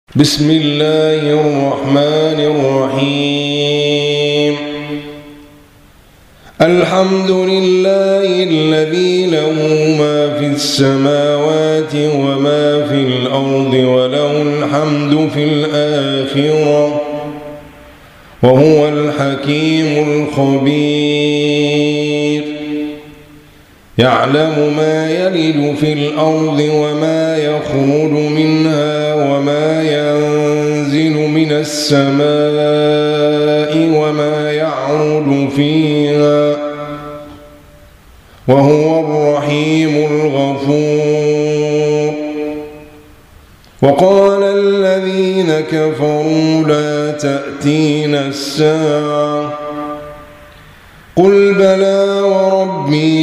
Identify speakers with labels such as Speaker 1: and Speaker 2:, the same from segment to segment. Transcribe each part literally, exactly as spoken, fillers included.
Speaker 1: بسم الله الرحمن الرحيم. الحمد لله الذي له ما في السماوات وما في الأرض وله الحمد في الآخرة وهو الحكيم الخبير. يعلم ما يلج في الأرض وما يخرج منها وما ينزل من السماء وما يعرج فيها وهو الرحيم الغفور. وقال الذين كفروا لا تأتينا الساعة قل بلى وربي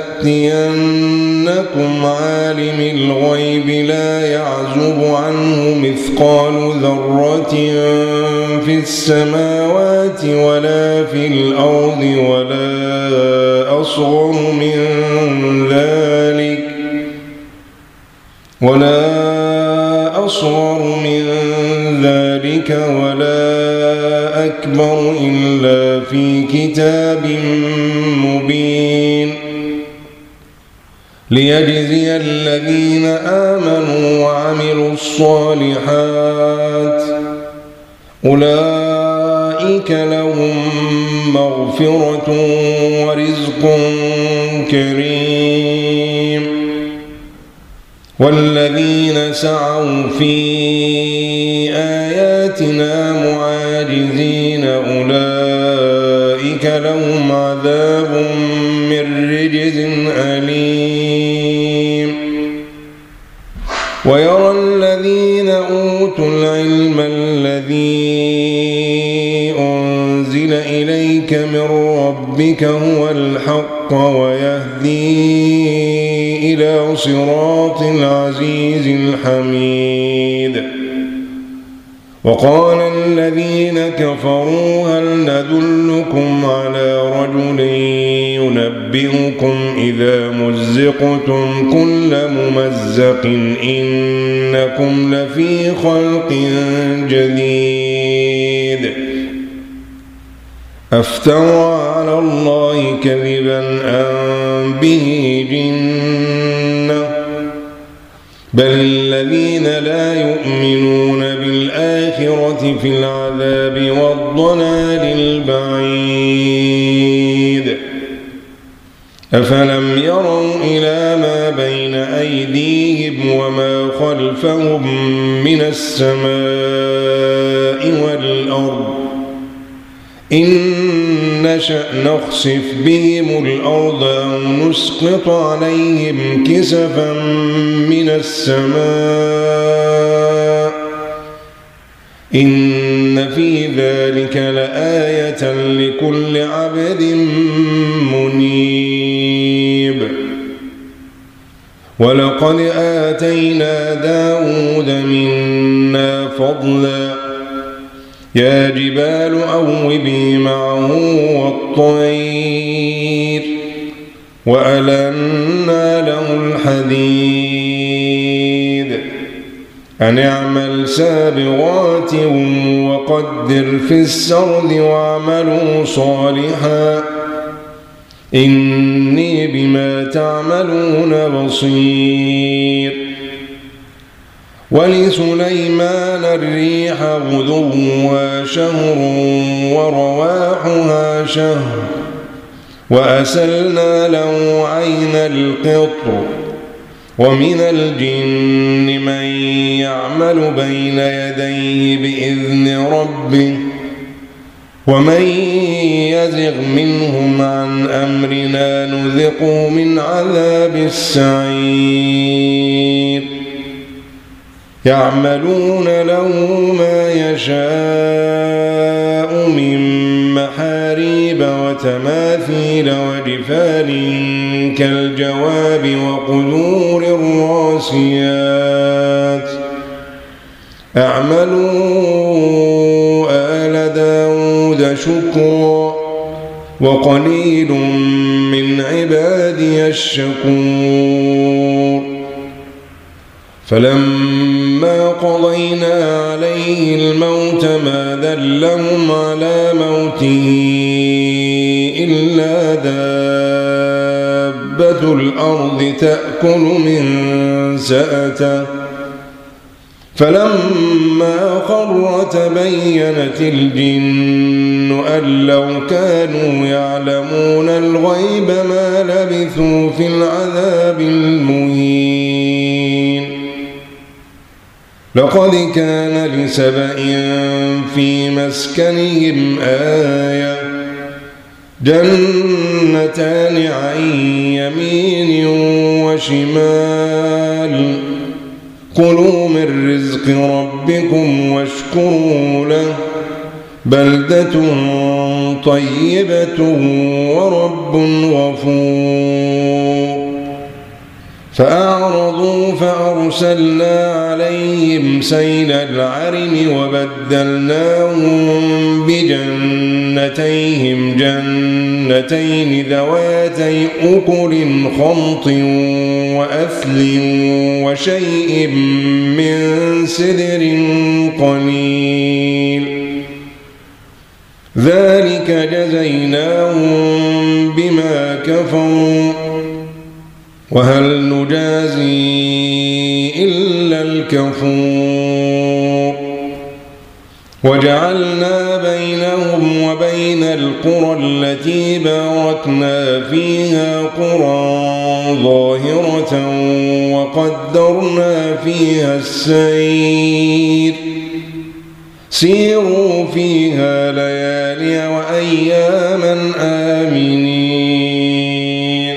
Speaker 1: لتأتينكم عالم الغيب لا يعزب عنه مثقال ذرة في السماوات ولا في الأرض ولا أصغر من ذلك ولا أصغر من ذلك ولا أكبر إلا في كتاب مبين ليجزي الذين آمنوا وعملوا الصالحات أولئك لهم مغفرة ورزق كريم. والذين سعوا في آياتنا معاجزين أولئك لهم عذاب من رجز أليم. ويرى الذين أوتوا العلم الذي أنزل إليك من ربك هو الحق ويهدي إلى صراط العزيز الحميد. وقال الذين كفروا هل ندلكم على رجل ينبئكم إذا مزقتم كل ممزق إنكم لفي خلق جديد أفترى على الله كذبا أم به جنة بل الذين لا يؤمنون بالآخرة في العذاب والضلال البعيد. أفلم يروا إلى ما بين أيديهم وما خلفهم من السماء والأرض إن نشأ نخسف بهم الأرض أو نسقط عليهم كسفا من السماء إن في ذلك لآية لكل عبد منيب. ولقد آتينا داود منا فضلا يا جبال أوبي معه والطير وألنا له الحديد أن اعمل سابغات وقدر في السرد واعملوا صالحا إني بما تعملون بصير. ولسليمان الريح غدوها شهر ورواحها شهر وأسلنا له عين القطر ومن الجن من يعمل بين يديه بإذن ربه ومن يزغ منهم عن أمرنا نذقه من عذاب السعير. يعملون له ما يشاء من محاريب وتماثيل وجفان كالجواب وقدور الراسيات اعملوا آل داود شكرا وقليل من عبادي الشكور. فلما فلما قضينا عليه الموت ما دلهم على موته إلا دابة الأرض تأكل من سأته فلما خر تبينت الجن أن لو كانوا يعلمون الغيب ما لبثوا في العذاب المهين. لقد كان لسبإ في مسكنهم آية جنتان عن يمين وشمال كلوا من رزق ربكم واشكروا له بلدة طيبة ورب غفور. فأعرضوا فأرسلنا عليهم سيل العرم وبدلناهم بجنتيهم جنتين ذواتي أكل خمط وأثل وشيء من سدر قليل ذلك جزيناهم بما كفروا وهل نجازي إلا الكفور. وجعلنا بينهم وبين القرى التي باركنا فيها قرى ظاهرة وقدرنا فيها السير سيروا فيها ليالي وأياما آمنين.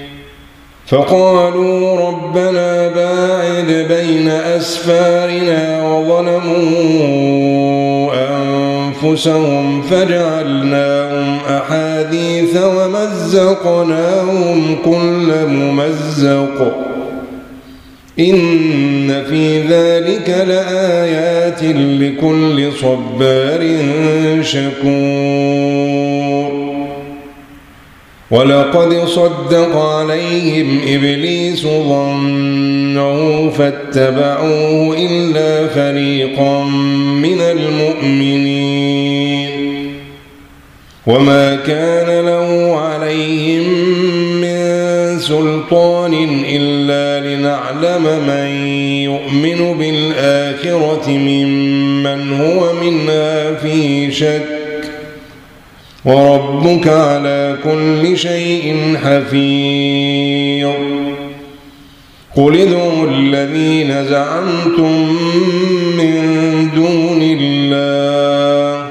Speaker 1: فقالوا ربنا باعد بين أسفارنا وظلموا أنفسهم فجعلناهم أحاديث ومزقناهم كل ممزق إن في ذلك لآيات لكل صبار شكور. ولقد صدق عليهم إبليس ظنه فاتبعوه إلا فريقا من المؤمنين وما كان له عليهم من سلطان إلا لنعلم من يؤمن بالآخرة ممن هو منها في شك وربك على كل شيء حفيظ. قل ادعوا الذين زعمتم من دون الله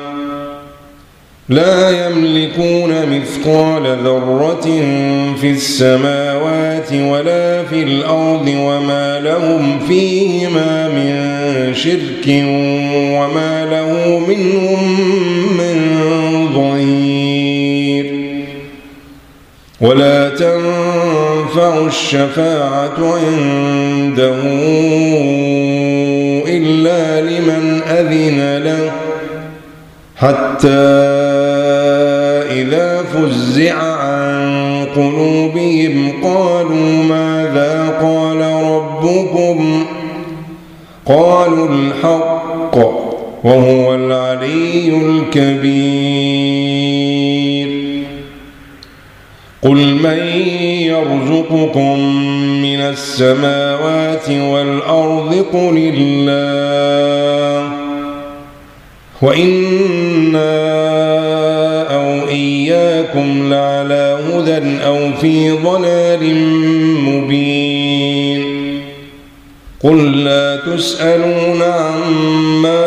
Speaker 1: لا يملكون مثقال ذرة في السماوات ولا في الأرض وما لهم فيهما من شرك وما له منهم من ظهير. ولا تنفع الشفاعة عنده إلا لمن أذن له حتى إذا فزع عن قلوبهم قالوا ماذا قال ربكم قالوا الحق وهو العلي الكبير. قل من يرزقكم من السماوات والأرض قل الله وإنا أو إياكم لعلى هدى أو في ضلال مبين. قل لا تسألون عما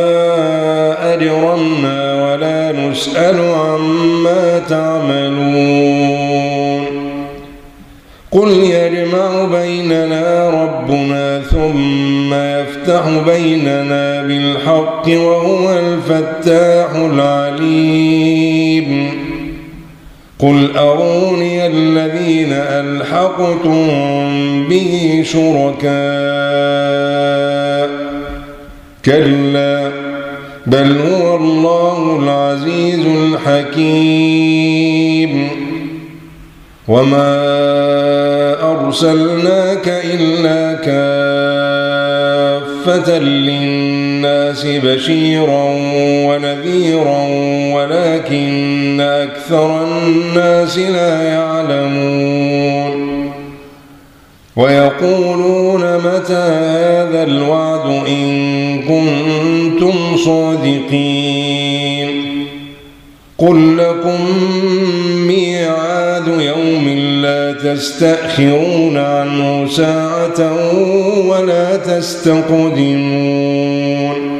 Speaker 1: أجرمنا ولا نسأل عما تعملون. قل يجمع بيننا ربنا ثم يفتح بيننا بالحق وهو الفتاح العليم. قل أروني الذين ألحقتم به شركاء كلا بل هو الله العزيز الحكيم. وما أرسلناك إلا كافة كافة للناس بشيرا ونذيرا ولكن أكثر الناس لا يعلمون ويقولون متى هذا الوعد إن كنتم صادقين قل لكم ميعاد يوم لا تستأخرون عنه ساعة ولا تستقدمون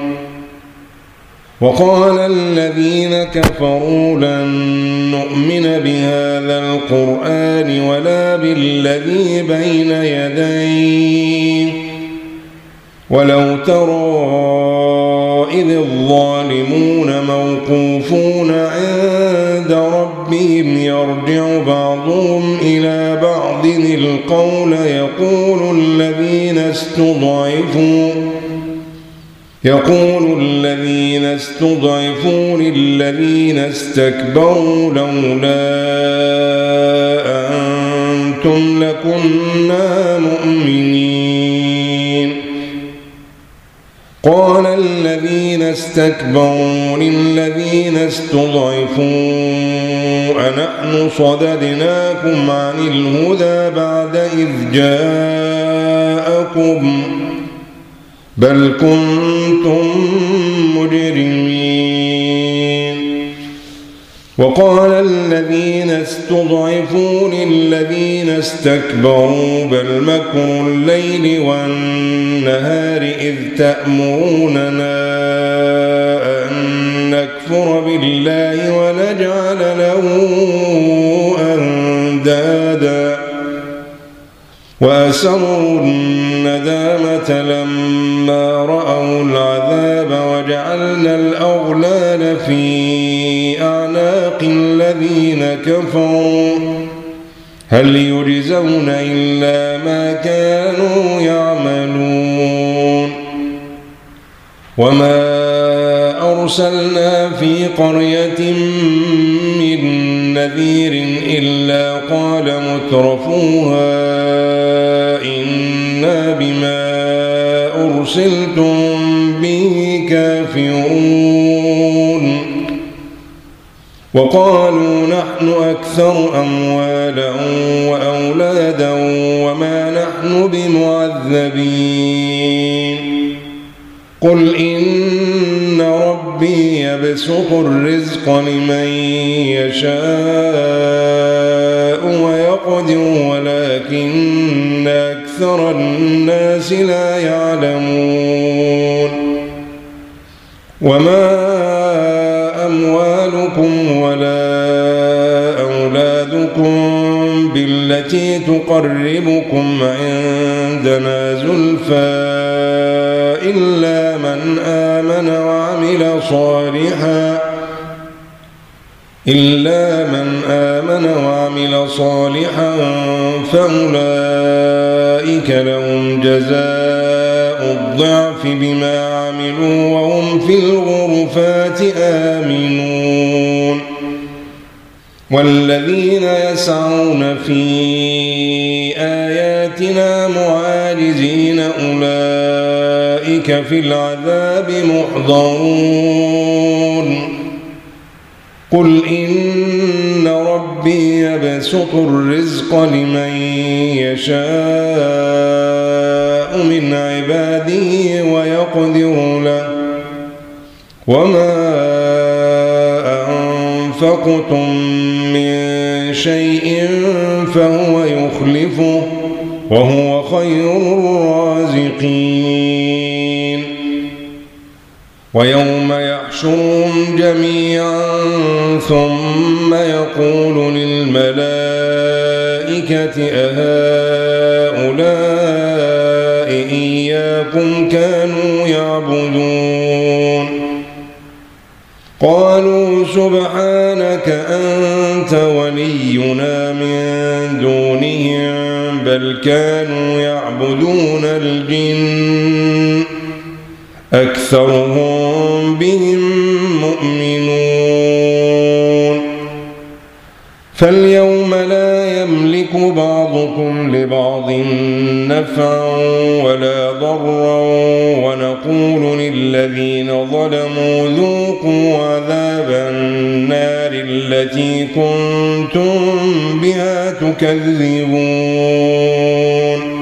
Speaker 1: وقال الذين كفروا لن نؤمن بهذا القرآن ولا بالذي بين يديه ولو ترى إذ الظالمون موقوفون عند ربهم يرجع بعضهم إلى بعض القول يقول الذين استضعفوا يقول الذين استضعفوا للذين استكبروا لولا أنتم لكنا مؤمنين قال الذين استكبروا للذين استضعفوا أنحن صددناكم عن الهدى بعد إذ جاءكم بل كنتم مجرمين وقال الذين استضعفوا للذين استكبروا بل مكر الليل والنهار إذ تأمروننا أن نكفر بالله ونجعل له أندادا وأسروا الندامة لما رأوا العذاب وجعلنا الأغلال في أعناق الذين كفروا هل يجزون إلا ما كانوا يعملون وما أرسلنا في قرية من نذير إلا قال مترفوها إنا بما أرسلتم به كافرون وقالوا نحن أكثر أموالا وأولادا وما نحن بمعذبين قل إن ربي يبسط الرزق لمن يشاء ويقدر ولكن أكثر الناس لا يعلمون وما أموالكم ولا أولادكم بالتي تقربكم عندنا زلفى إلا من آمن وعمل صالحا إلا من آمن وعمل صالحا فأولئك لهم جزاء الضعف بما عملوا وهم في الغرفات آمنون والذين يسعون في آياتنا معاجزين أولئك في العذاب محضرون قل إن ربي يبسط الرزق لمن يشاء من عباده ويقدر له وما أنفقتم من شيء فهو يخلفه وهو خير الرازقين ويوم يحشرهم جميعا ثم يقول للملائكة أهؤلاء إياكم كانوا يعبدون قالوا سبحانك أنت ولينا من دونهم بل كانوا يعبدون الجن أكثرهم بهم مؤمنون فاليوم لا يملك يملك بعضكم لبعض نفعا ولا ضرا ونقول للذين ظلموا ذوقوا عذاب النار التي كنتم بها تكذبون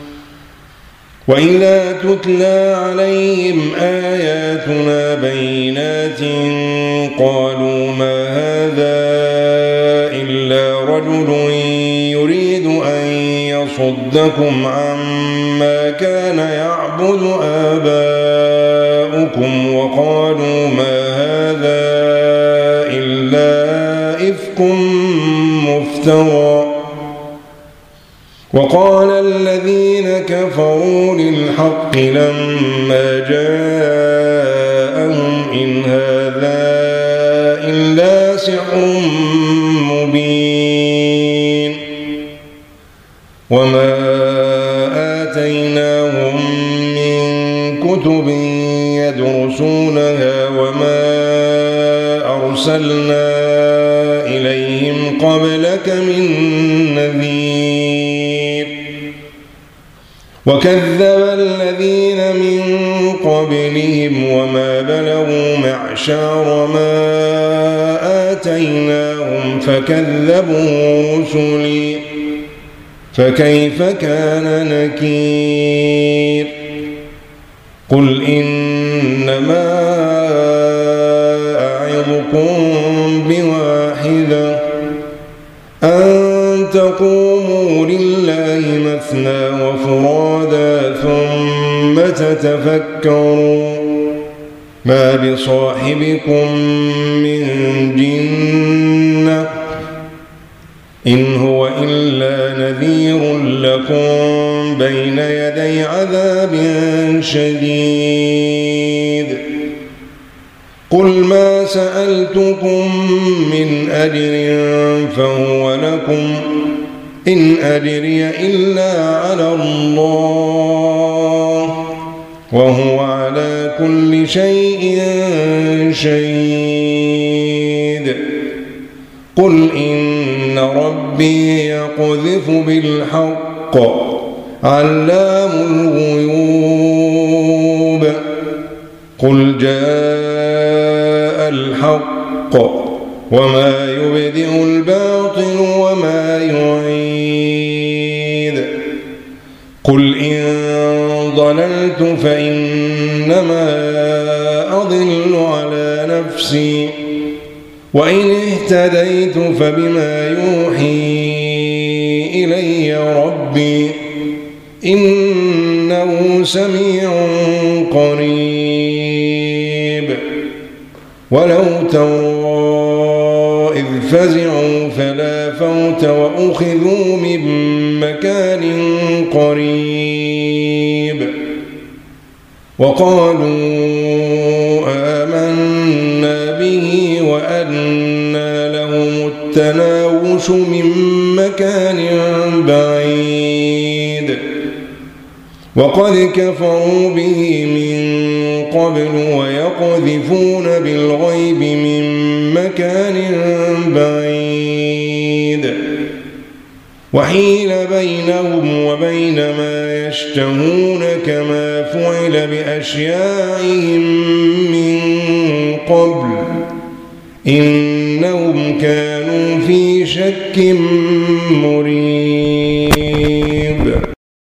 Speaker 1: وإذا تتلى عليهم آياتنا بينات قالوا ما هذا إلا رجل يريد أن يصدكم عما كان يعبد آباؤكم وقالوا ما هذا إلا إفك مفترى وقال الذين كفروا للحق لما جاءهم إن هذا إلا سحر مبين وما آتيناهم من كتب يدرسونها وما أرسلنا إليهم قبلك من نذير وكذب الذين من قبلهم وما بلغوا معشار ما آتيناهم فكذبوا رسلي فكيف كان نكير قل إنما أعظكم بواحدة أن تقوموا لله مثنى وفرادا ثم تتفكروا ما بصاحبكم من جنة إن هو إلا نذير لكم بين يدي عذاب شديد قل ما سألتكم من أجر فهو لكم إن أجري إلا على الله وهو على كل شيء شهيد قل إن ربي يقذف بالحق علام الغيوب قل جاء الحق وما يبدئ الباطل وما يعيد قل إن ضللت فإنما أضل على نفسي وإن اهتديت فبما يوحي إلي ربي إنه سميع قريب ولو ترى إذ فزعوا فلا فوت وأخذوا من مكان قريب وقالوا آمنا به وأنى لهم التناوش من مكان بعيد وقد كفروا به من قبل ويقذفون بالغيب من مكان بعيد وحيل بينهم وبين ما يشتهون كما فعل بأشياعهم من قبل إنهم كانوا في شك مريب